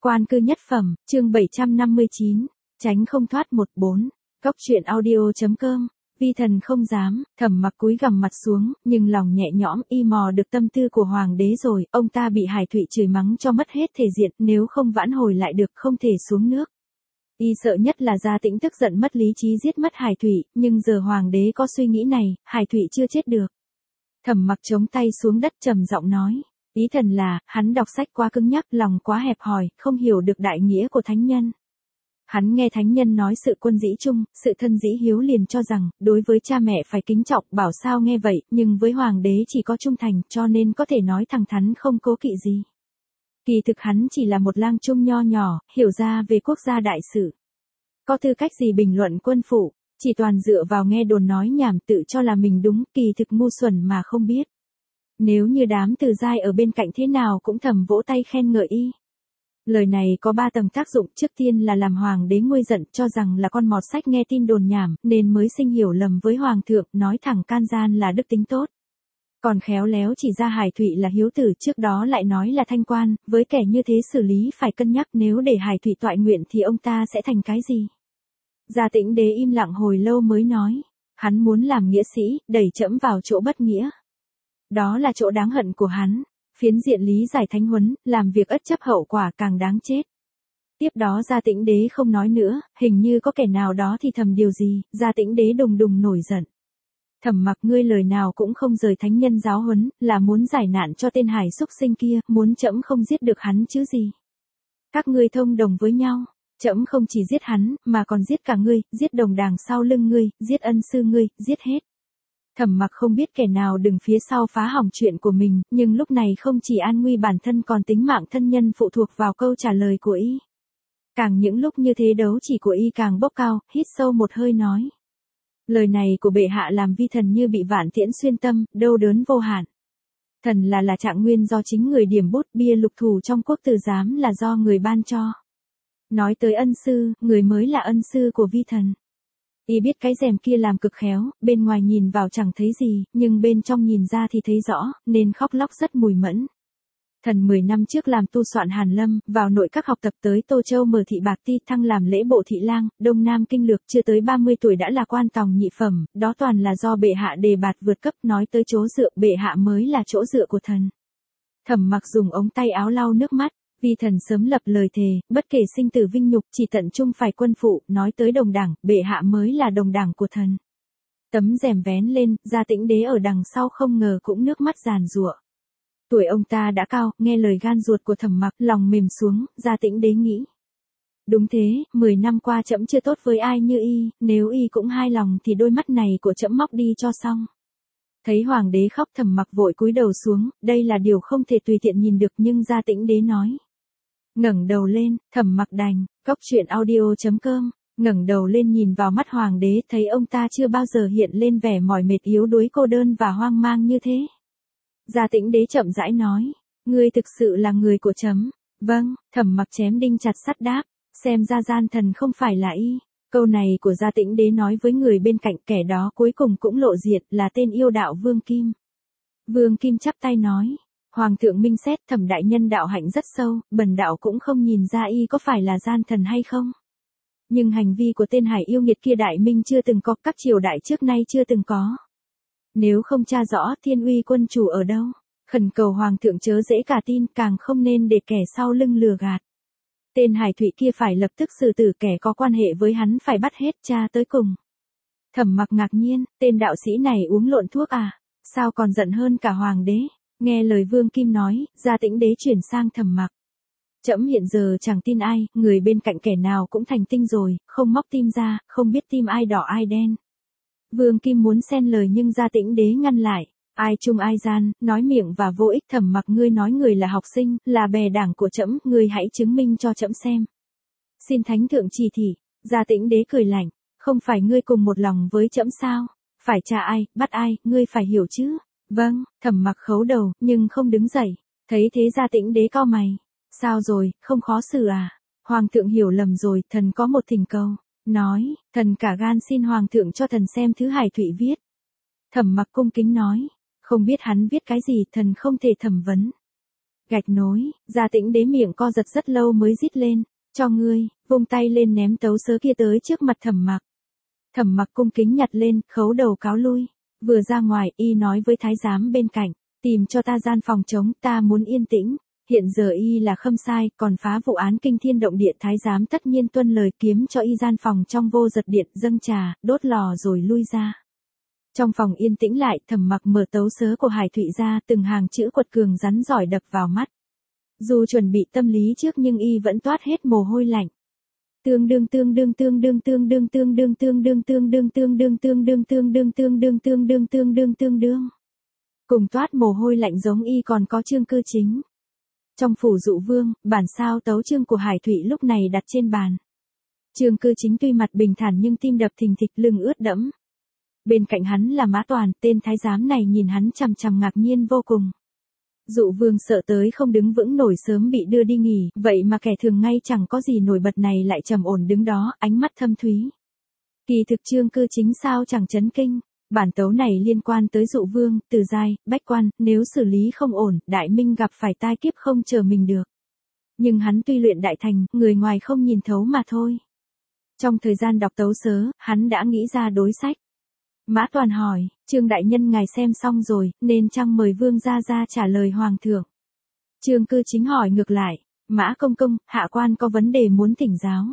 Quan cư nhất phẩm, chương 759, tránh không thoát 14. Góc truyện audio.com. Vi thần không dám, Thẩm Mặc cúi gằm mặt xuống, nhưng lòng nhẹ nhõm, y mò được tâm tư của hoàng đế rồi, ông ta bị Hải Thụy chửi mắng cho mất hết thể diện, nếu không vãn hồi lại được không thể xuống nước. Y sợ nhất là Gia Tĩnh tức giận mất lý trí giết mất Hải Thụy, nhưng giờ hoàng đế có suy nghĩ này, Hải Thụy chưa chết được. Thẩm Mặc chống tay xuống đất trầm giọng nói. Ý thần là, hắn đọc sách quá cứng nhắc, lòng quá hẹp hòi, không hiểu được đại nghĩa của thánh nhân. Hắn nghe thánh nhân nói sự quân dĩ trung, sự thân dĩ hiếu liền cho rằng, đối với cha mẹ phải kính trọng, bảo sao nghe vậy, nhưng với hoàng đế chỉ có trung thành, cho nên có thể nói thẳng thắn không cố kỵ gì. Kỳ thực hắn chỉ là một lang trung nho nhỏ, hiểu ra về quốc gia đại sự. Có tư cách gì bình luận quân phụ, chỉ toàn dựa vào nghe đồn nói nhảm tự cho là mình đúng, kỳ thực ngu xuẩn mà không biết. Nếu như đám Từ Giai ở bên cạnh thế nào cũng thầm vỗ tay khen ngợi y. Lời này có 3 tầng tác dụng, trước tiên là làm hoàng đế nguôi giận, cho rằng là con mọt sách nghe tin đồn nhảm, nên mới sinh hiểu lầm với hoàng thượng, nói thẳng can gian là đức tính tốt. Còn khéo léo chỉ ra Hải Thụy là hiếu tử, trước đó lại nói là thanh quan, với kẻ như thế xử lý phải cân nhắc, nếu để Hải Thụy toại nguyện thì ông ta sẽ thành cái gì. Gia Tĩnh đế im lặng hồi lâu mới nói, hắn muốn làm nghĩa sĩ, đẩy trẫm vào chỗ bất nghĩa. Đó là chỗ đáng hận của hắn. Phiến diện lý giải thánh huấn, làm việc ất chấp hậu quả càng đáng chết. Tiếp đó Gia Tĩnh đế không nói nữa, hình như có kẻ nào đó thì thầm điều gì, Gia Tĩnh đế đùng đùng nổi giận. Thẩm Mặc, ngươi lời nào cũng không rời thánh nhân giáo huấn, là muốn giải nạn cho tên Hải xúc sinh kia, muốn trẫm không giết được hắn chứ gì. Các ngươi thông đồng với nhau, trẫm không chỉ giết hắn, mà còn giết cả ngươi, giết đồng đảng sau lưng ngươi, giết ân sư ngươi, giết hết. Thẩm Mặc không biết kẻ nào đứng phía sau phá hỏng chuyện của mình, nhưng lúc này không chỉ an nguy bản thân còn tính mạng thân nhân phụ thuộc vào câu trả lời của y. Càng những lúc như thế đấu chỉ của y càng bốc cao, hít sâu một hơi nói. Lời này của bệ hạ làm vi thần như bị vạn tiễn xuyên tâm, đau đớn vô hạn. Thần là trạng nguyên do chính người điểm bút, bia lục thủ trong quốc tử giám là do người ban cho. Nói tới ân sư, người mới là ân sư của vi thần. Y biết cái rèm kia làm cực khéo, bên ngoài nhìn vào chẳng thấy gì, nhưng bên trong nhìn ra thì thấy rõ, nên khóc lóc rất mùi mẫn. Thần 10 năm trước làm tu soạn Hàn Lâm, vào nội các học tập tới Tô Châu mở thị bạc ti, thăng làm lễ bộ thị lang, Đông Nam kinh lược, chưa tới 30 tuổi đã là quan tòng nhị phẩm, đó toàn là do bệ hạ đề bạt vượt cấp, nói tới chỗ dựa, bệ hạ mới là chỗ dựa của thần. Thẩm Mặc dùng ống tay áo lau nước mắt. Vi thần sớm lập lời thề, bất kể sinh tử vinh nhục, chỉ tận trung phải quân phụ, nói tới đồng đảng, bệ hạ mới là đồng đảng của thần. Tấm rèm vén lên, Gia Tĩnh đế ở đằng sau không ngờ cũng nước mắt giàn giụa. Tuổi ông ta đã cao, nghe lời gan ruột của Thẩm Mặc, lòng mềm xuống, Gia Tĩnh đế nghĩ. Đúng thế, 10 năm qua trẫm chưa tốt với ai như y, nếu y cũng hai lòng thì đôi mắt này của trẫm móc đi cho xong. Thấy hoàng đế khóc, Thẩm Mặc vội cúi đầu xuống, đây là điều không thể tùy tiện nhìn được, nhưng Gia Tĩnh đế nói. Ngẩng đầu lên, Thẩm Mặc đành, góc truyện audio.com, ngẩng đầu lên nhìn vào mắt hoàng đế, thấy ông ta chưa bao giờ hiện lên vẻ mỏi mệt yếu đuối cô đơn và hoang mang như thế. Gia Tĩnh đế chậm rãi nói, ngươi thực sự là người của trẫm. Vâng, Thẩm Mặc chém đinh chặt sắt đáp, xem ra gian thần không phải là y. Câu này của Gia Tĩnh đế nói với người bên cạnh, kẻ đó cuối cùng cũng lộ diện, là tên yêu đạo Vương Kim. Vương Kim chắp tay nói. Hoàng thượng minh xét, Thẩm đại nhân đạo hạnh rất sâu, bần đạo cũng không nhìn ra y có phải là gian thần hay không. Nhưng hành vi của tên Hải yêu nghiệt kia đại minh chưa từng có, các triều đại trước nay chưa từng có. Nếu không tra rõ Thiên Uy quân chủ ở đâu, khẩn cầu Hoàng thượng chớ dễ cả tin, càng không nên để kẻ sau lưng lừa gạt. Tên Hải Thụy kia phải lập tức xử tử, kẻ có quan hệ với hắn phải bắt hết, tra tới cùng. Thẩm Mặc ngạc nhiên, tên đạo sĩ này uống lộn thuốc à, sao còn giận hơn cả hoàng đế. Nghe lời Vương Kim nói, Gia Tĩnh đế chuyển sang Thẩm Mặc. Trẫm hiện giờ chẳng tin ai, người bên cạnh kẻ nào cũng thành tinh rồi, không móc tim ra, không biết tim ai đỏ ai đen. Vương Kim muốn xen lời nhưng Gia Tĩnh đế ngăn lại. Ai trung ai gian, nói miệng và vô ích. Thẩm Mặc, ngươi nói người là học sinh, là bè đảng của trẫm, ngươi hãy chứng minh cho trẫm xem. Xin thánh thượng chỉ thị. Gia Tĩnh đế cười lạnh, không phải ngươi cùng một lòng với trẫm sao? Phải tra ai, bắt ai, ngươi phải hiểu chứ. Vâng, Thẩm Mặc khấu đầu, nhưng không đứng dậy. Thấy thế Gia Tĩnh đế cau mày. Sao rồi, không khó xử à? Hoàng thượng hiểu lầm rồi, thần có một thỉnh cầu. Nói, thần cả gan xin Hoàng thượng cho thần xem thứ Hải Thụy viết. Thẩm Mặc cung kính nói, không biết hắn viết cái gì, thần không thể thẩm vấn. Gạch nối, Gia Tĩnh Đế miệng co giật rất lâu mới rít lên, cho ngươi, vung tay lên ném tấu sớ kia tới trước mặt Thẩm Mặc. Thẩm Mặc cung kính nhặt lên, khấu đầu cáo lui. Vừa ra ngoài, y nói với thái giám bên cạnh, tìm cho ta gian phòng trống, ta muốn yên tĩnh. Hiện giờ y là khâm sai, còn phá vụ án kinh thiên động địa, thái giám tất nhiên tuân lời, kiếm cho y gian phòng trong vô giật điện, dâng trà, đốt lò rồi lui ra. Trong phòng yên tĩnh lại, Thẩm Mặc mở tấu sớ của Hải Thụy ra, từng hàng chữ quật cường rắn giỏi đập vào mắt. Dù chuẩn bị tâm lý trước nhưng y vẫn toát hết mồ hôi lạnh. Tương đương tương đương tương đương tương đương tương đương tương đương tương đương tương đương tương đương tương đương tương đương tương đương tương đương tương đương. Cùng toát mồ hôi lạnh giống y còn có Trương Cư Chính. Trong phủ Dụ Vương, bản sao tấu chương của Hải Thụy lúc này đặt trên bàn. Trương Cư Chính tuy mặt bình thản nhưng tim đập thình thịch, lưng ướt đẫm. Bên cạnh hắn là Mã Toàn, tên thái giám này nhìn hắn chằm chằm ngạc nhiên vô cùng. Dụ Vương sợ tới không đứng vững nổi, sớm bị đưa đi nghỉ, vậy mà kẻ thường ngay chẳng có gì nổi bật này lại trầm ổn đứng đó, ánh mắt thâm thúy. Kỳ thực Trương Cư Chính sao chẳng chấn kinh, bản tấu này liên quan tới Dụ Vương, Từ Giai, Bách Quan, nếu xử lý không ổn, Đại Minh gặp phải tai kiếp không chờ mình được. Nhưng hắn tuy luyện đại thành, người ngoài không nhìn thấu mà thôi. Trong thời gian đọc tấu sớ, hắn đã nghĩ ra đối sách. Mã Toàn hỏi, Trương đại nhân ngài xem xong rồi, nên chăng mời Vương gia ra trả lời Hoàng thượng. Trương Cư Chính hỏi ngược lại, Mã công công, hạ quan có vấn đề muốn thỉnh giáo.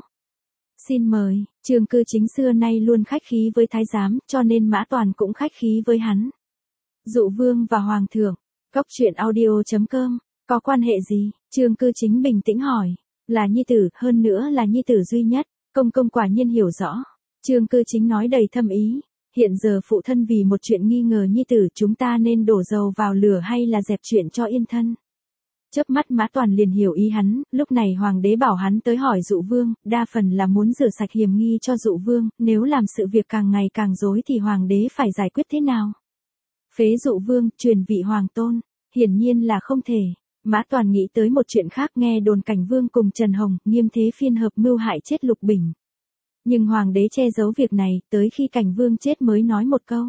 Xin mời. Trương Cư Chính xưa nay luôn khách khí với thái giám, cho nên Mã Toàn cũng khách khí với hắn. Dụ Vương và Hoàng thượng. Góc truyện audio.com. Có quan hệ gì? Trương Cư Chính bình tĩnh hỏi. Là nhi tử, hơn nữa là nhi tử duy nhất. Công công quả nhiên hiểu rõ. Trương Cư Chính nói đầy thâm ý. Hiện giờ phụ thân vì một chuyện nghi ngờ nhi tử, chúng ta nên đổ dầu vào lửa hay là dẹp chuyện cho yên thân? Chớp mắt Mã Toàn liền hiểu ý hắn, lúc này hoàng đế bảo hắn tới hỏi Dụ Vương, đa phần là muốn rửa sạch hiểm nghi cho Dụ Vương, nếu làm sự việc càng ngày càng rối thì hoàng đế phải giải quyết thế nào? Phế Dụ Vương, truyền vị hoàng tôn, hiển nhiên là không thể. Mã Toàn nghĩ tới một chuyện khác, nghe đồn Cảnh Vương cùng Trần Hồng, Nghiêm Thế Phiên hợp mưu hại chết Lục Bình. Nhưng hoàng đế che giấu việc này, tới khi Cảnh Vương chết mới nói một câu.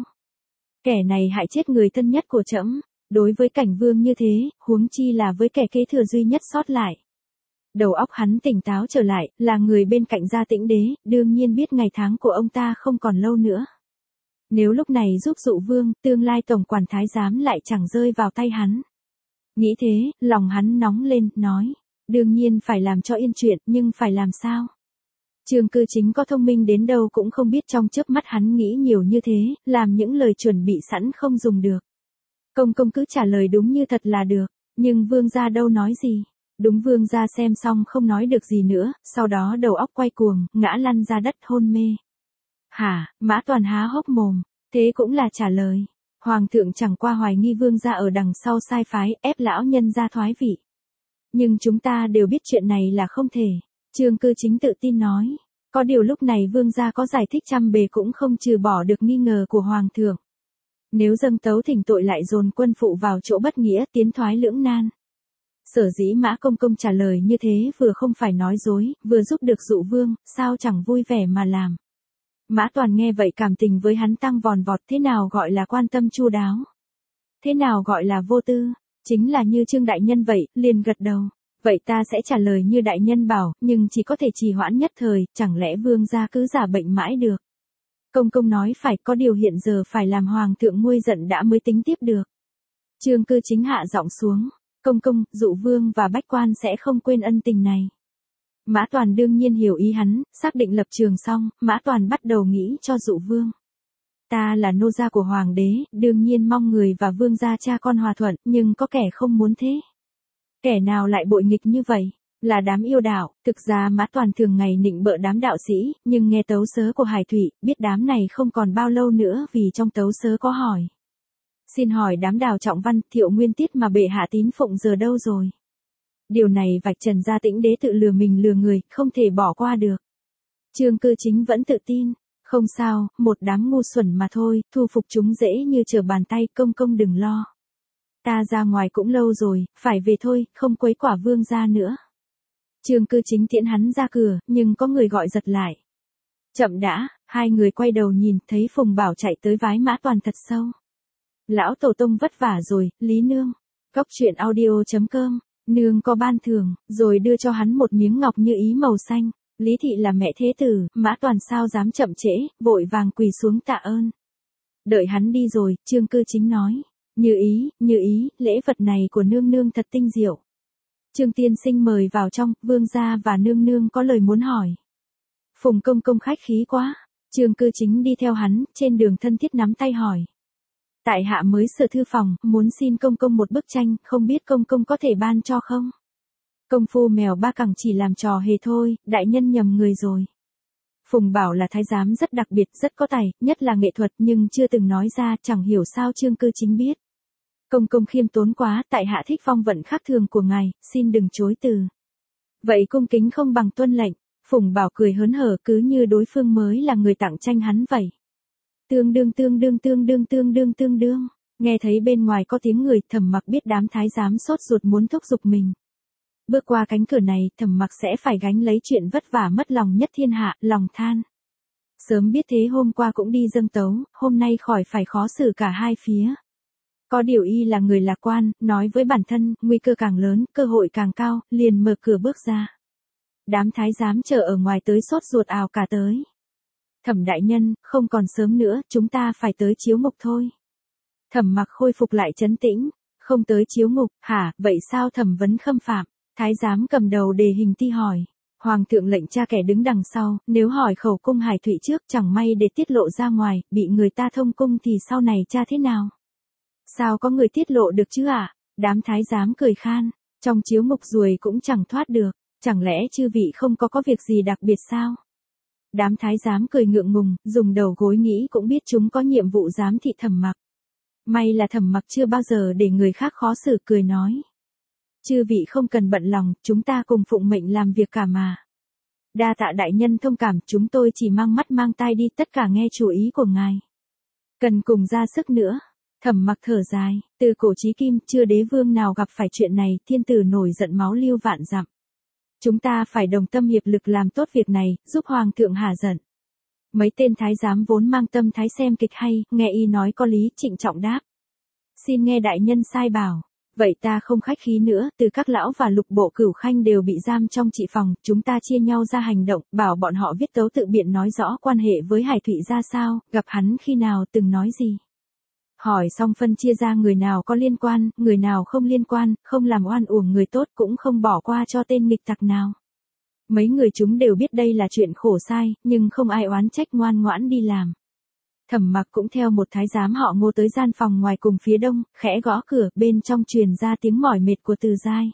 Kẻ này hại chết người thân nhất của trẫm. Đối với Cảnh Vương như thế, huống chi là với kẻ kế thừa duy nhất sót lại. Đầu óc hắn tỉnh táo trở lại, là người bên cạnh Gia Tĩnh Đế, đương nhiên biết ngày tháng của ông ta không còn lâu nữa. Nếu lúc này giúp Dụ Vương, tương lai tổng quản thái giám lại chẳng rơi vào tay hắn. Nghĩ thế, lòng hắn nóng lên, nói, đương nhiên phải làm cho yên chuyện, nhưng phải làm sao? Trương Cư Chính có thông minh đến đâu cũng không biết trong chớp mắt hắn nghĩ nhiều như thế, làm những lời chuẩn bị sẵn không dùng được. Công công cứ trả lời đúng như thật là được, nhưng Vương gia đâu nói gì. Đúng, Vương gia xem xong không nói được gì nữa, sau đó đầu óc quay cuồng, ngã lăn ra đất hôn mê. Hả? Mã Toàn há hốc mồm, thế cũng là trả lời. Hoàng thượng chẳng qua hoài nghi Vương gia ở đằng sau sai phái, ép lão nhân gia thoái vị. Nhưng chúng ta đều biết chuyện này là không thể. Trương Cư Chính tự tin nói. Có điều lúc này Vương gia có giải thích trăm bề cũng không trừ bỏ được nghi ngờ của Hoàng thượng. Nếu dâng tấu thỉnh tội lại dồn quân phụ vào chỗ bất nghĩa, tiến thoái lưỡng nan. Sở dĩ Mã công công trả lời như thế vừa không phải nói dối, vừa giúp được Dụ Vương, sao chẳng vui vẻ mà làm. Mã Toàn nghe vậy cảm tình với hắn tăng vòn vọt, thế nào gọi là quan tâm chu đáo? Thế nào gọi là vô tư? Chính là như Trương đại nhân vậy, liền gật đầu. Vậy ta sẽ trả lời như đại nhân bảo, nhưng chỉ có thể trì hoãn nhất thời, chẳng lẽ Vương gia cứ giả bệnh mãi được? Công công nói phải, có điều hiện giờ phải làm Hoàng thượng nguôi giận đã mới tính tiếp được. Trương Cư Chính hạ giọng xuống. Công công, Dụ Vương và Bách Quan sẽ không quên ân tình này. Mã Toàn đương nhiên hiểu ý hắn, xác định lập trường xong, Mã Toàn bắt đầu nghĩ cho Dụ Vương. Ta là nô gia của Hoàng đế, đương nhiên mong người và Vương gia cha con hòa thuận, nhưng có kẻ không muốn thế. Kẻ nào lại bội nghịch như vậy? Là đám yêu đạo. Thực ra Mã Toàn thường ngày nịnh bợ đám đạo sĩ, nhưng nghe tấu sớ của Hải Thụy, biết đám này không còn bao lâu nữa vì trong tấu sớ có hỏi. Xin hỏi đám Đào Trọng Văn, Thiệu Nguyên Tiết mà bệ hạ tín phụng giờ đâu rồi? Điều này vạch trần Gia Tĩnh Đế tự lừa mình lừa người, không thể bỏ qua được. Trương Cư Chính vẫn tự tin. Không sao, một đám ngu xuẩn mà thôi, thu phục chúng dễ như trở bàn tay, công công đừng lo. Ta ra ngoài cũng lâu rồi, phải về thôi, không quấy quả Vương gia nữa. Trương Cư Chính tiễn hắn ra cửa, nhưng có người gọi giật lại. Chậm đã, hai người quay đầu nhìn, thấy Phùng Bảo chạy tới vái Mã Toàn thật sâu. Lão tổ tông vất vả rồi, Lý Nương. Góc truyện audio.com Nương có ban thưởng, rồi đưa cho hắn một miếng ngọc như ý màu xanh. Lý thị là mẹ thế tử, Mã Toàn sao dám chậm trễ, vội vàng quỳ xuống tạ ơn. Đợi hắn đi rồi, Trương Cư Chính nói. Như ý, lễ vật này của nương nương thật tinh diệu. Trương tiên sinh mời vào trong, vương gia và nương nương có lời muốn hỏi. Phùng công công khách khí quá. Trương Cư Chính đi theo hắn, trên đường thân thiết nắm tay hỏi. Tại hạ mới sửa thư phòng, muốn xin công công một bức tranh, không biết công công có thể ban cho không? Công phu mèo ba cẳng chỉ làm trò hề thôi, đại nhân nhầm người rồi. Phùng Bảo là thái giám rất đặc biệt, rất có tài, nhất là nghệ thuật nhưng chưa từng nói ra, chẳng hiểu sao Trương Cư Chính biết. Công công khiêm tốn quá, tại hạ thích phong vận khác thường của ngài, xin đừng chối từ. Vậy cung kính không bằng tuân lệnh. Phùng Bảo cười hớn hở cứ như đối phương mới là người tặng tranh hắn vậy. Tương đương. Nghe thấy bên ngoài có tiếng người, Thẩm Mặc biết đám thái giám sốt ruột muốn thúc giục mình. Bước qua cánh cửa này, Thẩm Mặc sẽ phải gánh lấy chuyện vất vả mất lòng nhất thiên hạ, lòng than. Sớm biết thế hôm qua cũng đi dâng tấu, hôm nay khỏi phải khó xử cả hai phía. Có điều y là người lạc quan, nói với bản thân, nguy cơ càng lớn, cơ hội càng cao, liền mở cửa bước ra. Đám thái giám chờ ở ngoài tới sốt ruột ào cả tới. Thẩm đại nhân, không còn sớm nữa, chúng ta phải tới chiếu ngục thôi. Thẩm Mặc khôi phục lại trấn tĩnh, không tới chiếu ngục, hả, vậy sao thẩm vấn khâm phạm? Thái giám cầm đầu đề hình ti hỏi. Hoàng thượng lệnh tra kẻ đứng đằng sau, nếu hỏi khẩu cung Hải Thụy trước chẳng may để tiết lộ ra ngoài, bị người ta thông cung thì sau này tra thế nào? Sao có người tiết lộ được chứ ạ? Đám thái giám cười khan, trong chiếu ngục ruồi cũng chẳng thoát được, chẳng lẽ chư vị không có việc gì đặc biệt sao? Đám thái giám cười ngượng ngùng, dùng đầu gối nghĩ cũng biết chúng có nhiệm vụ giám thị Thẩm Mặc. May là Thẩm Mặc chưa bao giờ để người khác khó xử, cười nói. Chư vị không cần bận lòng, chúng ta cùng phụng mệnh làm việc cả mà. Đa tạ đại nhân thông cảm, chúng tôi chỉ mang mắt mang tai đi, tất cả nghe chủ ý của ngài. Cần cùng ra sức nữa. Thẩm Mặc thở dài, từ cổ chí kim, chưa đế vương nào gặp phải chuyện này, thiên tử nổi giận máu lưu vạn dặm. Chúng ta phải đồng tâm hiệp lực làm tốt việc này, giúp hoàng thượng hả giận. Mấy tên thái giám vốn mang tâm thái xem kịch hay, nghe y nói có lý, trịnh trọng đáp. Xin nghe đại nhân sai bảo. Vậy ta không khách khí nữa, từ các lão và lục bộ cửu khanh đều bị giam trong trị phòng, chúng ta chia nhau ra hành động, bảo bọn họ viết tấu tự biện nói rõ quan hệ với Hải Thụy ra sao, gặp hắn khi nào từng nói gì. Hỏi xong phân chia ra người nào có liên quan, người nào không liên quan, không làm oan uổng người tốt cũng không bỏ qua cho tên nghịch tặc nào. Mấy người chúng đều biết đây là chuyện khổ sai, nhưng không ai oán trách, ngoan ngoãn đi làm. Thẩm Mặc cũng theo một thái giám họ Ngô tới gian phòng ngoài cùng phía đông, khẽ gõ cửa, bên trong truyền ra tiếng mỏi mệt của Từ Giai.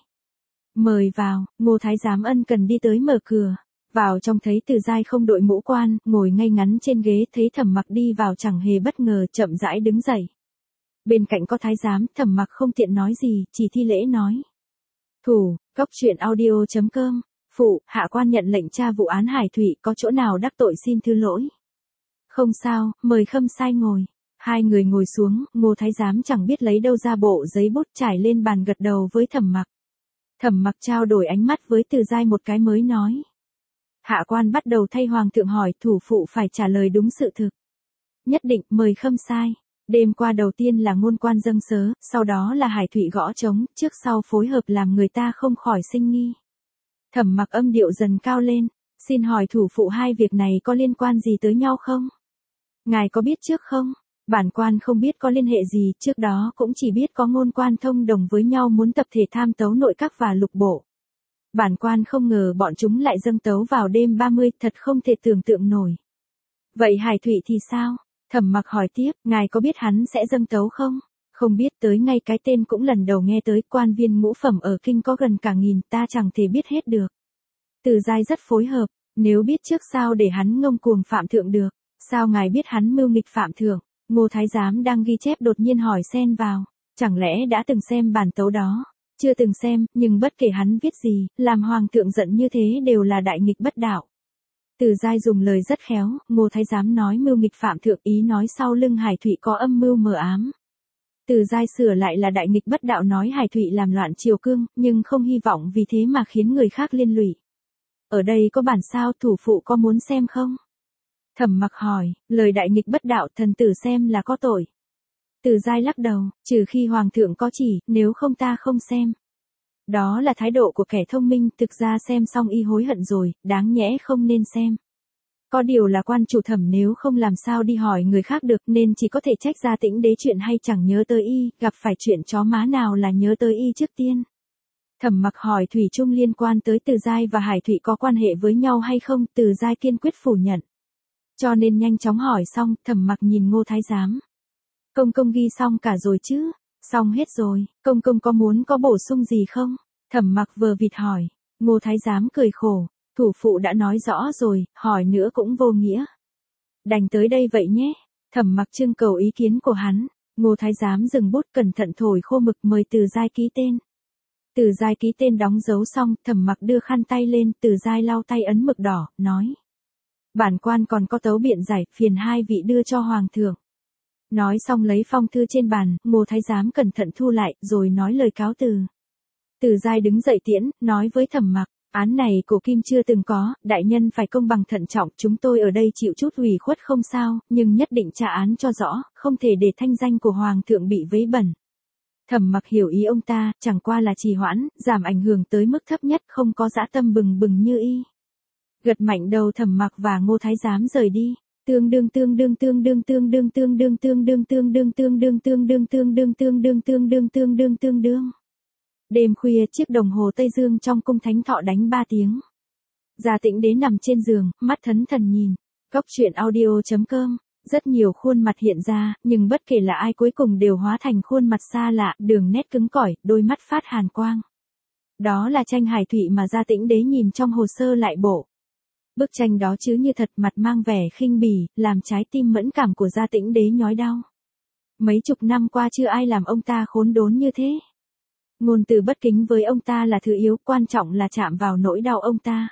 Mời vào, Ngô thái giám ân cần đi tới mở cửa. Vào trong thấy Từ Giai không đội mũ quan, ngồi ngay ngắn trên ghế, thấy Thẩm Mặc đi vào chẳng hề bất ngờ, chậm rãi đứng dậy. Bên cạnh có thái giám, Thẩm Mặc không tiện nói gì, chỉ thi lễ nói. Thủ, Cóc Truyện Audio.com, phụ, hạ quan nhận lệnh tra vụ án Hải Thụy, có chỗ nào đắc tội xin thứ lỗi. Không sao, mời Khâm sai ngồi. Hai người ngồi xuống, Ngô thái giám chẳng biết lấy đâu ra bộ giấy bút trải lên bàn gật đầu với Thẩm Mặc. Thẩm Mặc trao đổi ánh mắt với Từ Giai một cái mới nói. Hạ quan bắt đầu thay hoàng thượng hỏi, thủ phụ phải trả lời đúng sự thực. Nhất định, mời Khâm sai. Đêm qua đầu tiên là ngôn quan dâng sớ, sau đó là Hải Thụy gõ trống, trước sau phối hợp làm người ta không khỏi sinh nghi. Thẩm Mặc âm điệu dần cao lên, xin hỏi thủ phụ hai việc này có liên quan gì tới nhau không? Ngài có biết trước không? Bản quan không biết có liên hệ gì, trước đó cũng chỉ biết có ngôn quan thông đồng với nhau muốn tập thể tham tấu nội các và lục bộ. Bản quan không ngờ bọn chúng lại dâng tấu vào đêm 30, thật không thể tưởng tượng nổi. Vậy Hải Thụy thì sao? Thẩm Mặc hỏi tiếp, ngài có biết hắn sẽ dâng tấu không? Không biết, tới ngay cái tên cũng lần đầu nghe tới, quan viên ngũ phẩm ở kinh có gần cả nghìn, ta chẳng thể biết hết được. Từ Giai rất phối hợp, nếu biết trước sao để hắn ngông cuồng phạm thượng được, sao ngài biết hắn mưu nghịch phạm thượng? Ngô thái giám đang ghi chép đột nhiên hỏi xen vào, chẳng lẽ đã từng xem bản tấu đó? Chưa từng xem, nhưng bất kể hắn viết gì, làm hoàng thượng giận như thế đều là đại nghịch bất đạo. Từ Giai dùng lời rất khéo, Ngô thái giám nói mưu nghịch phạm thượng, ý nói sau lưng Hải Thụy có âm mưu mờ ám. Từ Giai sửa lại là đại nghịch bất đạo, nói Hải Thụy làm loạn triều cương, nhưng không hy vọng vì thế mà khiến người khác liên lụy. Ở đây có bản sao, thủ phụ có muốn xem không? Thẩm Mặc hỏi, lời đại nghịch bất đạo thần tử xem là có tội. Từ Giai lắc đầu, trừ khi hoàng thượng có chỉ, nếu không ta không xem. Đó là thái độ của kẻ thông minh, thực ra xem xong y hối hận rồi, đáng nhẽ không nên xem. Có điều là quan chủ thẩm nếu không làm sao đi hỏi người khác được nên chỉ có thể trách Gia Tĩnh Đế chuyện hay chẳng nhớ tới y, gặp phải chuyện chó má nào là nhớ tới y trước tiên. Thẩm Mặc hỏi Thủy chung liên quan tới Từ Giai và Hải Thụy có quan hệ với nhau hay không, Từ Giai kiên quyết phủ nhận. Cho nên nhanh chóng hỏi xong, Thẩm Mặc nhìn Ngô Thái Giám. Công công ghi xong cả rồi chứ? Xong hết rồi, công công có muốn có bổ sung gì không? Thẩm Mặc vờ vịt hỏi. Ngô Thái Giám cười khổ, thủ phụ đã nói rõ rồi, hỏi nữa cũng vô nghĩa. Đành tới đây vậy nhé. Thẩm Mặc trưng cầu ý kiến của hắn. Ngô Thái Giám dừng bút cẩn thận thổi khô mực mời Từ Giai ký tên. Từ Giai ký tên đóng dấu xong, Thẩm Mặc đưa khăn tay lên, Từ Giai lau tay ấn mực đỏ, nói. Bản quan còn có tấu biện giải, phiền hai vị đưa cho hoàng thượng. Nói xong lấy phong thư trên bàn, Ngô Thái Giám cẩn thận thu lại, rồi nói lời cáo từ. Từ Giai đứng dậy tiễn, nói với Thẩm Mặc, án này cổ kim chưa từng có, đại nhân phải công bằng thận trọng, chúng tôi ở đây chịu chút ủy khuất không sao, nhưng nhất định trả án cho rõ, không thể để thanh danh của hoàng thượng bị vấy bẩn. Thẩm Mặc hiểu ý ông ta, chẳng qua là trì hoãn, giảm ảnh hưởng tới mức thấp nhất, không có dã tâm bừng bừng như y. Gật mạnh đầu Thẩm Mặc và Ngô Thái Giám rời đi. Tương đương tương đương tương đương tương đương tương đương tương đương tương đương tương đương tương đương tương đương tương đương tương đương tương đương tương đương. Đêm khuya chiếc đồng hồ Tây Dương trong cung Thánh Thọ đánh 3 tiếng. Gia Tĩnh Đế nằm trên giường, mắt thẫn thần nhìn. Góc truyện audio.com. Rất nhiều khuôn mặt hiện ra, nhưng bất kể là ai cuối cùng đều hóa thành khuôn mặt xa lạ, đường nét cứng cỏi, đôi mắt phát hàn quang. Đó là tranh Hải Thụy mà Gia Tĩnh Đế nhìn trong hồ sơ lại bộ. Bức tranh đó chứ như thật, mặt mang vẻ khinh bỉ, làm trái tim mẫn cảm của Gia Tĩnh Đế nhói đau. Mấy chục năm qua chưa ai làm ông ta khốn đốn như thế. Ngôn từ bất kính với ông ta là thứ yếu, quan trọng là chạm vào nỗi đau ông ta.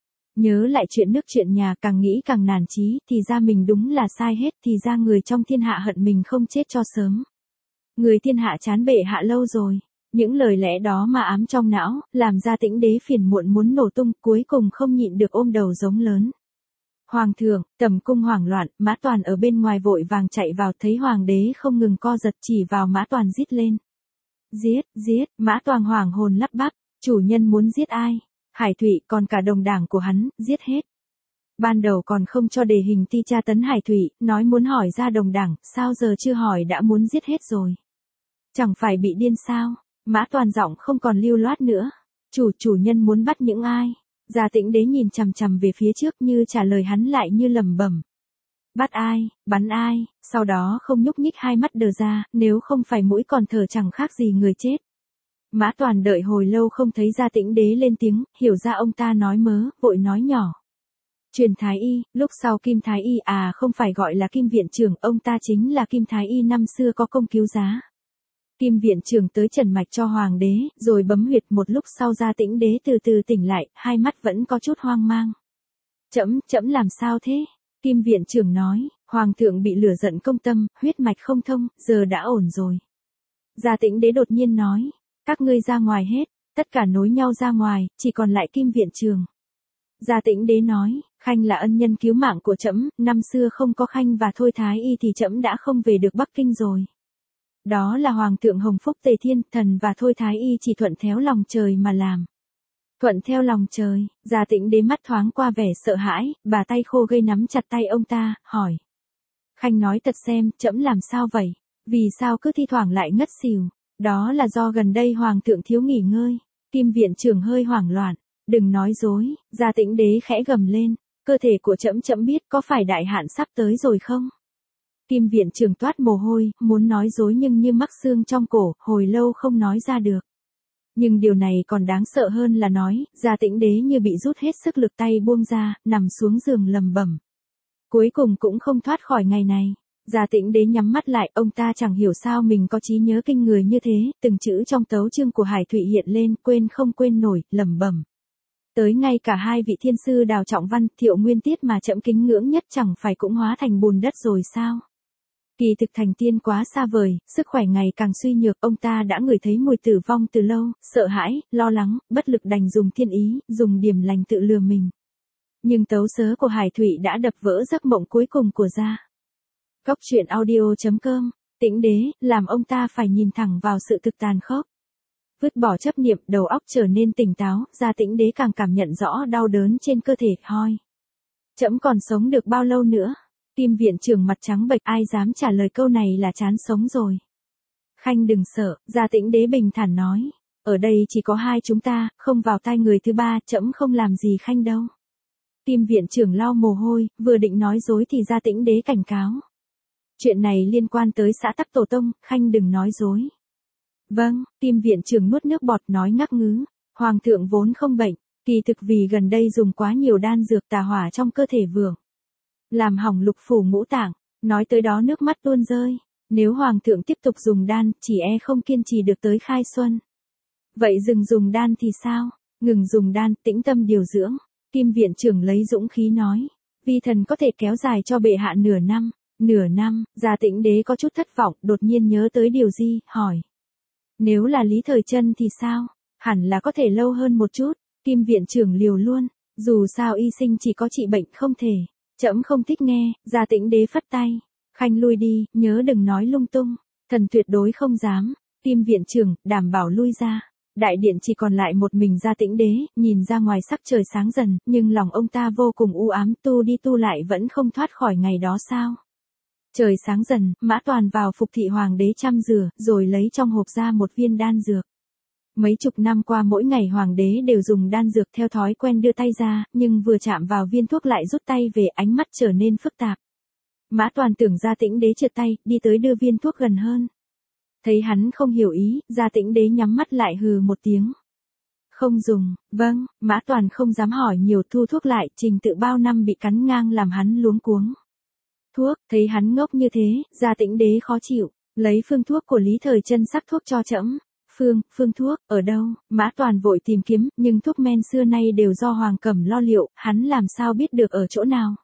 Nhớ lại chuyện nước chuyện nhà, càng nghĩ càng nản chí, thì ra mình đúng là sai hết, thì ra người trong thiên hạ hận mình không chết cho sớm. Người thiên hạ chán bệ hạ lâu rồi. Những lời lẽ đó mà ám trong não, làm Gia Tĩnh Đế phiền muộn muốn nổ tung, cuối cùng không nhịn được ôm đầu giống lớn. Hoàng thượng, tầm cung hoảng loạn, Mã Toàn ở bên ngoài vội vàng chạy vào, thấy hoàng đế không ngừng co giật, chỉ vào Mã Toàn rít lên. Giết, giết, Mã Toàn hoảng hồn lắp bắp, chủ nhân muốn giết ai? Hải Thụy, còn cả đồng đảng của hắn, giết hết. Ban đầu còn không cho đề hình ti tra tấn Hải Thụy, nói muốn hỏi ra đồng đảng, sao giờ chưa hỏi đã muốn giết hết rồi? Chẳng phải bị điên sao? Mã Toàn giọng không còn lưu loát nữa. Chủ nhân muốn bắt những ai? Gia Tĩnh Đế nhìn chằm chằm về phía trước như trả lời hắn lại như lẩm bẩm. Bắt ai, bắn ai, sau đó không nhúc nhích, hai mắt đờ ra, nếu không phải mũi còn thở chẳng khác gì người chết. Mã Toàn đợi hồi lâu không thấy Gia Tĩnh Đế lên tiếng, hiểu ra ông ta nói mớ, vội nói nhỏ. Truyền Thái Y, lúc sau Kim Thái Y không phải gọi là Kim Viện Trưởng, ông ta chính là Kim Thái Y năm xưa có công cứu giá. Kim Viện Trưởng tới trần mạch cho hoàng đế, rồi bấm huyệt, một lúc sau Gia Tĩnh Đế từ từ tỉnh lại, hai mắt vẫn có chút hoang mang. Trẫm làm sao thế? Kim Viện Trưởng nói, hoàng thượng bị lửa giận công tâm, huyết mạch không thông, giờ đã ổn rồi. Gia Tĩnh Đế đột nhiên nói, các ngươi ra ngoài hết, tất cả nối nhau ra ngoài, chỉ còn lại Kim Viện Trưởng. Gia Tĩnh Đế nói, Khanh là ân nhân cứu mạng của trẫm, năm xưa không có Khanh và Thôi Thái Y thì trẫm đã không về được Bắc Kinh rồi. Đó là Hoàng thượng hồng phúc Tề Thiên, thần và Thôi Thái Y chỉ thuận theo lòng trời mà làm. Thuận theo lòng trời, Gia Tĩnh Đế mắt thoáng qua vẻ sợ hãi, bà tay khô gây nắm chặt tay ông ta, hỏi. Khanh nói thật xem, trẫm làm sao vậy? Vì sao cứ thi thoảng lại ngất xỉu? Đó là do gần đây Hoàng thượng thiếu nghỉ ngơi. Kim Viện Trưởng hơi hoảng loạn. Đừng nói dối, Gia Tĩnh Đế khẽ gầm lên. Cơ thể của trẫm biết có phải đại hạn sắp tới rồi không? Kim Viện Trưởng toát mồ hôi, muốn nói dối nhưng như mắc xương trong cổ, hồi lâu không nói ra được. Nhưng điều này còn đáng sợ hơn là nói, Gia Tĩnh Đế như bị rút hết sức lực, tay buông ra, nằm xuống giường lầm bẩm. Cuối cùng cũng không thoát khỏi ngày này. Gia Tĩnh Đế nhắm mắt lại, ông ta chẳng hiểu sao mình có trí nhớ kinh người như thế, từng chữ trong tấu chương của Hải Thụy hiện lên, quên không quên nổi, lẩm bẩm. Tới ngay cả hai vị thiên sư Đào Trọng Văn, Thiệu Nguyên Tiết mà trẫm kính ngưỡng nhất chẳng phải cũng hóa thành bùn đất rồi sao? Kỳ thực thành tiên quá xa vời, sức khỏe ngày càng suy nhược, ông ta đã ngửi thấy mùi tử vong từ lâu, sợ hãi, lo lắng, bất lực đành dùng thiên ý, dùng điểm lành tự lừa mình. Nhưng tấu sớ của Hải Thụy đã đập vỡ giấc mộng cuối cùng của Gia. Góc truyện audio.com, Tĩnh Đế, làm ông ta phải nhìn thẳng vào sự thực tàn khốc. Vứt bỏ chấp niệm, đầu óc trở nên tỉnh táo, Gia Tĩnh Đế càng cảm nhận rõ đau đớn trên cơ thể, hoi. Trẫm còn sống được bao lâu nữa? Kim viện trưởng mặt trắng bệch, ai dám trả lời câu này là chán sống rồi. Khanh đừng sợ, Gia Tĩnh Đế bình thản nói. Ở đây chỉ có hai chúng ta, không vào tai người thứ ba, trẫm không làm gì Khanh đâu. Kim viện trưởng lau mồ hôi, vừa định nói dối thì Gia Tĩnh Đế cảnh cáo. Chuyện này liên quan tới xã tắc tổ tông, Khanh đừng nói dối. Vâng, Kim viện trưởng nuốt nước bọt nói ngắc ngứ. Hoàng thượng vốn không bệnh, kỳ thực vì gần đây dùng quá nhiều đan dược tà hỏa trong cơ thể vượng. Làm hỏng lục phủ ngũ tạng, nói tới đó nước mắt tuôn rơi. Nếu hoàng thượng tiếp tục dùng đan, chỉ e không kiên trì được tới khai xuân. Vậy dừng dùng đan thì sao? Ngừng dùng đan, tĩnh tâm điều dưỡng. Kim viện trưởng lấy dũng khí nói. Vi thần có thể kéo dài cho bệ hạ nửa năm. Nửa năm, Gia Tĩnh Đế có chút thất vọng, đột nhiên nhớ tới điều gì, hỏi. Nếu là Lý Thời Trân thì sao? Hẳn là có thể lâu hơn một chút. Kim viện trưởng liều luôn. Dù sao y sinh chỉ có trị bệnh không thể. Trẫm không thích nghe, Gia Tĩnh Đế phất tay. Khanh lui đi, nhớ đừng nói lung tung. Thần tuyệt đối không dám. Kim viện trưởng, đảm bảo lui ra. Đại điện chỉ còn lại một mình Gia Tĩnh Đế, nhìn ra ngoài sắc trời sáng dần, nhưng lòng ông ta vô cùng u ám, tu đi tu lại vẫn không thoát khỏi ngày đó sao. Trời sáng dần, Mã Toàn vào phục thị hoàng đế chăm rửa, rồi lấy trong hộp ra một viên đan dược. Mấy chục năm qua mỗi ngày hoàng đế đều dùng đan dược theo thói quen đưa tay ra, nhưng vừa chạm vào viên thuốc lại rút tay về, ánh mắt trở nên phức tạp. Mã Toàn tưởng Gia Tĩnh Đế trượt tay, đi tới đưa viên thuốc gần hơn. Thấy hắn không hiểu ý, Gia Tĩnh Đế nhắm mắt lại hừ một tiếng. Không dùng, vâng, Mã Toàn không dám hỏi nhiều, thu thuốc lại, trình tự bao năm bị cắn ngang làm hắn luống cuống. Thuốc, thấy hắn ngốc như thế, Gia Tĩnh Đế khó chịu, lấy phương thuốc của Lý Thời Trân sắc thuốc cho trẫm. Phương thuốc, ở đâu? Mã Toàn vội tìm kiếm, nhưng thuốc men xưa nay đều do Hoàng Cẩm lo liệu, hắn làm sao biết được ở chỗ nào.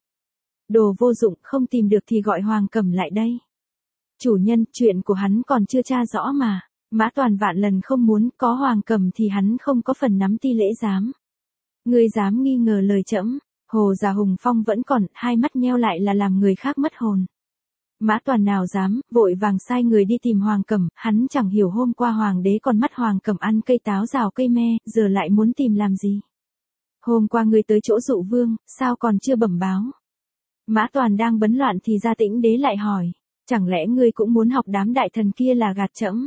Đồ vô dụng, không tìm được thì gọi Hoàng Cẩm lại đây. Chủ nhân, chuyện của hắn còn chưa tra rõ mà. Mã Toàn vạn lần không muốn, có Hoàng Cẩm thì hắn không có phần nắm ti lễ giám. Ngươi dám nghi ngờ lời trẫm? Hồ già Hùng Phong vẫn còn, hai mắt nheo lại là làm người khác mất hồn. Mã Toàn nào dám, vội vàng sai người đi tìm Hoàng Cẩm, hắn chẳng hiểu hôm qua hoàng đế còn mắt Hoàng Cẩm ăn cây táo rào cây me, giờ lại muốn tìm làm gì. Hôm qua ngươi tới chỗ Dụ Vương, sao còn chưa bẩm báo? Mã Toàn đang bấn loạn thì Gia Tĩnh Đế lại hỏi, chẳng lẽ ngươi cũng muốn học đám đại thần kia là gạt trẫm?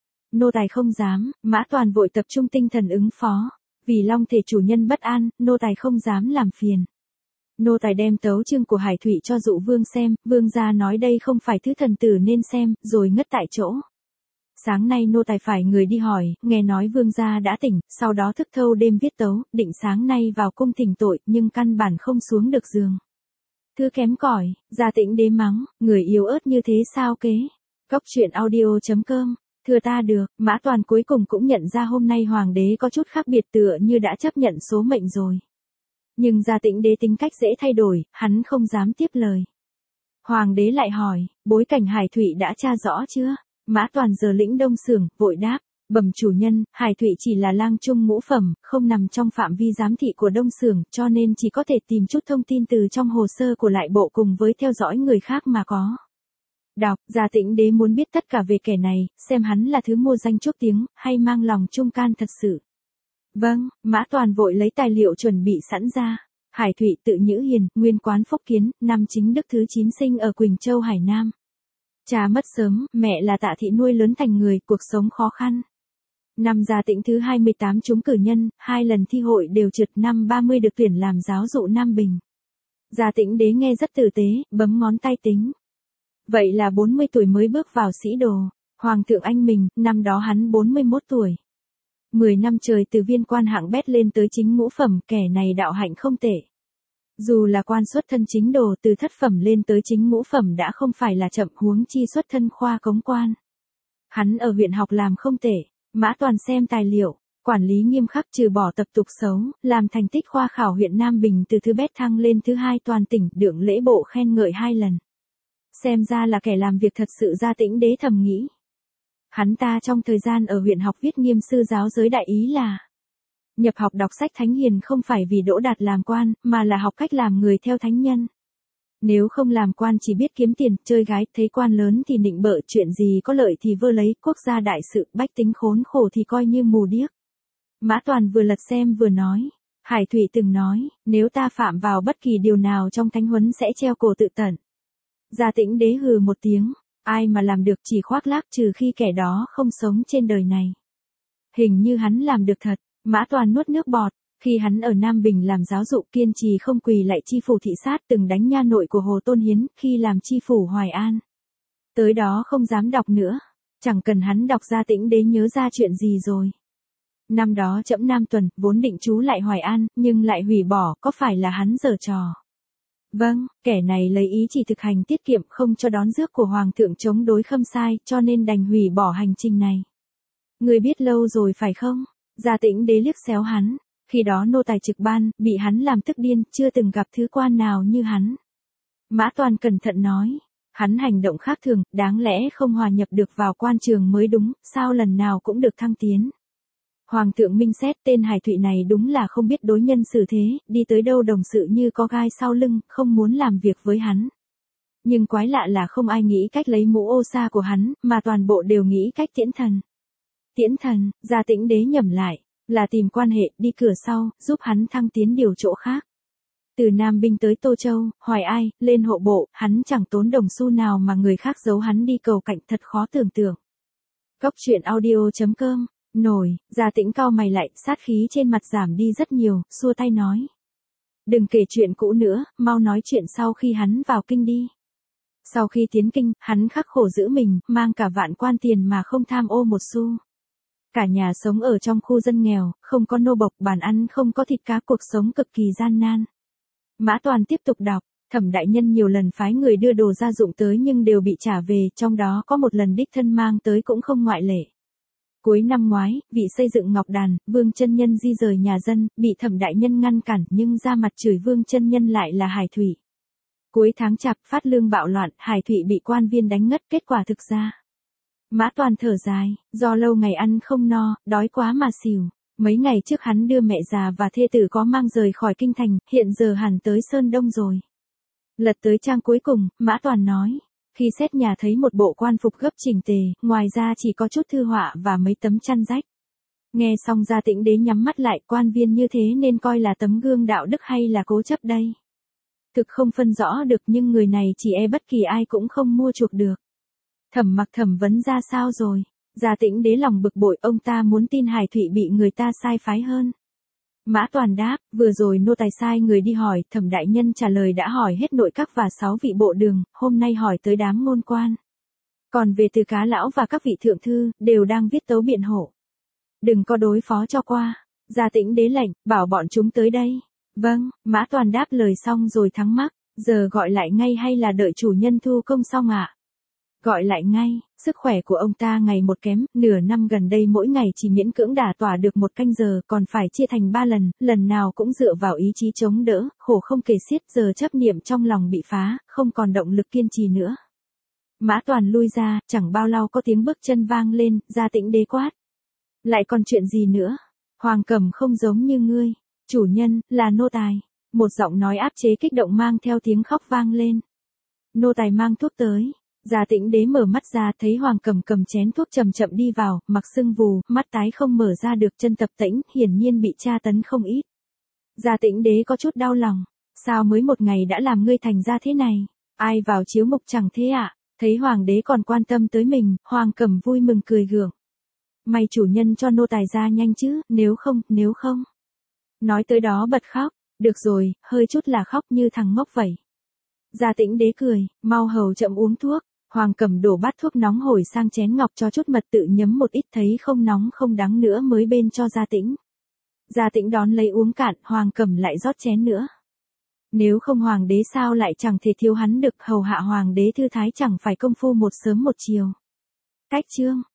Nô tài không dám, Mã Toàn vội tập trung tinh thần ứng phó, vì long thể chủ nhân bất an, nô tài không dám làm phiền. Nô tài đem tấu chương của Hải Thụy cho Dụ Vương xem, vương gia nói đây không phải thứ thần tử nên xem, rồi ngất tại chỗ. Sáng nay nô tài phải người đi hỏi, nghe nói vương gia đã tỉnh, sau đó thức thâu đêm viết tấu, định sáng nay vào cung thỉnh tội, nhưng căn bản không xuống được giường. Thứ kém cỏi, Gia Tĩnh Đế mắng, người yếu ớt như thế sao kế. Góc truyện audio.com, thưa ta được, Mã Toàn cuối cùng cũng nhận ra hôm nay hoàng đế có chút khác biệt, tựa như đã chấp nhận số mệnh rồi. Nhưng Gia Tĩnh Đế tính cách dễ thay đổi, hắn không dám tiếp lời. Hoàng đế lại hỏi, bối cảnh Hải Thụy đã tra rõ chưa? Mã Toàn giờ lĩnh Đông Xưởng, vội đáp, bẩm chủ nhân, Hải Thụy chỉ là lang trung ngũ phẩm, không nằm trong phạm vi giám thị của Đông Xưởng, cho nên chỉ có thể tìm chút thông tin từ trong hồ sơ của lại bộ cùng với theo dõi người khác mà có. Đọc, Gia Tĩnh Đế muốn biết tất cả về kẻ này, xem hắn là thứ mua danh chuốc tiếng, hay mang lòng trung can thật sự. Vâng, Mã Toàn vội lấy tài liệu chuẩn bị sẵn ra. Hải Thụy tự Nhữ Hiền, nguyên quán Phúc Kiến, năm Chính Đức thứ 9 sinh ở Quỳnh Châu Hải Nam. Cha mất sớm, mẹ là Tạ Thị nuôi lớn thành người, cuộc sống khó khăn. Năm Gia Tĩnh thứ 28 trúng cử nhân, 2 lần thi hội đều trượt, năm 30 được tuyển làm giáo dụ Nam Bình. Gia Tĩnh Đế nghe rất tử tế, bấm ngón tay tính. Vậy là 40 tuổi mới bước vào sĩ đồ. Hoàng thượng anh mình, năm đó hắn 41 tuổi. 10 năm trời từ viên quan hạng bét lên tới chính ngũ phẩm, kẻ này đạo hạnh không tệ. Dù là quan xuất thân chính đồ, từ thất phẩm lên tới chính ngũ phẩm đã không phải là chậm, huống chi xuất thân khoa cống quan. Hắn ở huyện học làm không tệ. Mã Toàn xem tài liệu, quản lý nghiêm khắc, trừ bỏ tập tục xấu, làm thành tích khoa khảo huyện Nam Bình từ thứ bét thăng lên thứ 2 toàn tỉnh, được lễ bộ khen ngợi 2 lần. Xem ra là kẻ làm việc thật sự. Gia Tĩnh Đế thầm nghĩ. Hắn ta trong thời gian ở huyện học viết nghiêm sư giáo giới đại ý là nhập học đọc sách thánh hiền, không phải vì đỗ đạt làm quan, mà là học cách làm người theo thánh nhân. Nếu không làm quan chỉ biết kiếm tiền, chơi gái, thấy quan lớn thì nịnh bợ, chuyện gì có lợi thì vơ lấy, quốc gia đại sự, bách tính khốn khổ thì coi như mù điếc. Mã Toàn vừa lật xem vừa nói. Hải Thụy từng nói, nếu ta phạm vào bất kỳ điều nào trong thánh huấn sẽ treo cổ tự tận. Gia Tĩnh Đế hừ một tiếng, ai mà làm được chỉ khoác lác trừ khi kẻ đó không sống trên đời này. Hình như hắn làm được thật, Mã Toàn nuốt nước bọt, khi hắn ở Nam Bình làm giáo dụ kiên trì không quỳ lạy chi phủ thị sát từng đánh nha nội của Hồ Tôn Hiến khi làm chi phủ Hoài An. Tới đó không dám đọc nữa, chẳng cần hắn đọc Gia Tĩnh Đế nhớ ra chuyện gì rồi. Năm đó trẫm Nam Tuần, vốn định trú lại Hoài An, nhưng lại hủy bỏ, có phải là hắn giở trò? Vâng, kẻ này lấy ý chỉ thực hành tiết kiệm không cho đón rước của Hoàng thượng chống đối Khâm Sai, cho nên đành hủy bỏ hành trình này. Người biết lâu rồi phải không? Gia Tĩnh Đế liếc xéo hắn, khi đó nô tài trực ban, bị hắn làm tức điên, chưa từng gặp thứ quan nào như hắn. Mã Toàn cẩn thận nói, hắn hành động khác thường, đáng lẽ không hòa nhập được vào quan trường mới đúng, sao lần nào cũng được thăng tiến. Hoàng thượng minh xét tên Hải Thụy này đúng là không biết đối nhân xử thế, đi tới đâu đồng sự như có gai sau lưng, không muốn làm việc với hắn. Nhưng quái lạ là không ai nghĩ cách lấy mũ ô sa của hắn, mà toàn bộ đều nghĩ cách tiễn thần. Tiễn thần, Gia Tĩnh Đế nhẩm lại, là tìm quan hệ, đi cửa sau, giúp hắn thăng tiến điều chỗ khác. Từ Nam Binh tới Tô Châu, Hoài Ai, lên hộ bộ, hắn chẳng tốn đồng xu nào mà người khác giấu hắn đi cầu cạnh, thật khó tưởng tượng. Góc truyện audio.com. Nổi, Gia Tĩnh cau mày lại, sát khí trên mặt giảm đi rất nhiều, xua tay nói. Đừng kể chuyện cũ nữa, mau nói chuyện sau khi hắn vào kinh đi. Sau khi tiến kinh, hắn khắc khổ giữ mình, mang cả vạn quan tiền mà không tham ô một xu. Cả nhà sống ở trong khu dân nghèo, không có nô bộc, bàn ăn không có thịt cá, cuộc sống cực kỳ gian nan. Mã Toàn tiếp tục đọc, Thẩm đại nhân nhiều lần phái người đưa đồ gia dụng tới nhưng đều bị trả về, trong đó có một lần đích thân mang tới cũng không ngoại lệ. Cuối năm ngoái, vị xây dựng Ngọc Đàn, Vương Chân Nhân di rời nhà dân, bị Thẩm đại nhân ngăn cản nhưng ra mặt chửi Vương Chân Nhân lại là Hải Thụy. Cuối tháng Chạp phát lương bạo loạn, Hải Thụy bị quan viên đánh ngất, kết quả thực ra. Mã Toàn thở dài, do lâu ngày ăn không no, đói quá mà xỉu. Mấy ngày trước hắn đưa mẹ già và thê tử có mang rời khỏi kinh thành, hiện giờ hẳn tới Sơn Đông rồi. Lật tới trang cuối cùng, Mã Toàn nói. Khi xét nhà thấy một bộ quan phục gấp chỉnh tề, ngoài ra chỉ có chút thư họa và mấy tấm chăn rách. Nghe xong Gia Tĩnh Đế nhắm mắt lại, quan viên như thế nên coi là tấm gương đạo đức hay là cố chấp đây. Thực không phân rõ được nhưng người này chỉ e bất kỳ ai cũng không mua chuộc được. Thẩm Mặc thẩm vấn ra sao rồi? Gia Tĩnh Đế lòng bực bội, ông ta muốn tin Hải Thụy bị người ta sai phái hơn. Mã Toàn đáp, vừa rồi nô tài sai người đi hỏi, Thẩm đại nhân trả lời đã hỏi hết nội các và 6 vị bộ đường, hôm nay hỏi tới đám ngôn quan. Còn về Từ Cá lão và các vị thượng thư, đều đang viết tấu biện hộ. Đừng có đối phó cho qua. Gia Tĩnh Đế lệnh, bảo bọn chúng tới đây. Vâng, Mã Toàn đáp lời xong rồi thắc mắc, giờ gọi lại ngay hay là đợi chủ nhân thu công xong ạ? Gọi lại ngay, sức khỏe của ông ta ngày một kém, nửa năm gần đây mỗi ngày chỉ miễn cưỡng đả tỏa được 1 canh giờ, còn phải chia thành 3 lần, lần nào cũng dựa vào ý chí chống đỡ, khổ không kể xiết, giờ chấp niệm trong lòng bị phá, không còn động lực kiên trì nữa. Mã Toàn lui ra, chẳng bao lâu có tiếng bước chân vang lên, Gia Tĩnh Đế quát. Lại còn chuyện gì nữa? Hoàng Cẩm không giống như ngươi. Chủ nhân, là nô tài. Một giọng nói áp chế kích động mang theo tiếng khóc vang lên. Nô tài mang thuốc tới. Gia Tĩnh Đế mở mắt ra thấy Hoàng Cẩm cầm chén thuốc chậm chậm đi vào, mặc sưng vù, mắt tái không mở ra được, chân tập tễnh, hiển nhiên bị tra tấn không ít. Gia Tĩnh Đế có chút đau lòng. Sao mới một ngày đã làm ngươi thành ra thế này? Ai vào chiếu mục chẳng thế ạ? Thấy Hoàng đế còn quan tâm tới mình, Hoàng Cẩm vui mừng cười gượng. May chủ nhân cho nô tài ra nhanh chứ, nếu không. Nói tới đó bật khóc, được rồi, hơi chút là khóc như thằng ngốc vậy. Gia Tĩnh Đế cười, mau hầu chậm uống thuốc. Hoàng Cẩm đổ bát thuốc nóng hổi sang chén ngọc cho chút mật tự nhấm một ít, thấy không nóng không đắng nữa mới bên cho Gia Tĩnh. Gia Tĩnh đón lấy uống cạn, Hoàng Cẩm lại rót chén nữa. Nếu không Hoàng đế sao lại chẳng thể thiếu hắn được, hầu hạ Hoàng đế thư thái chẳng phải công phu một sớm một chiều. Cách chương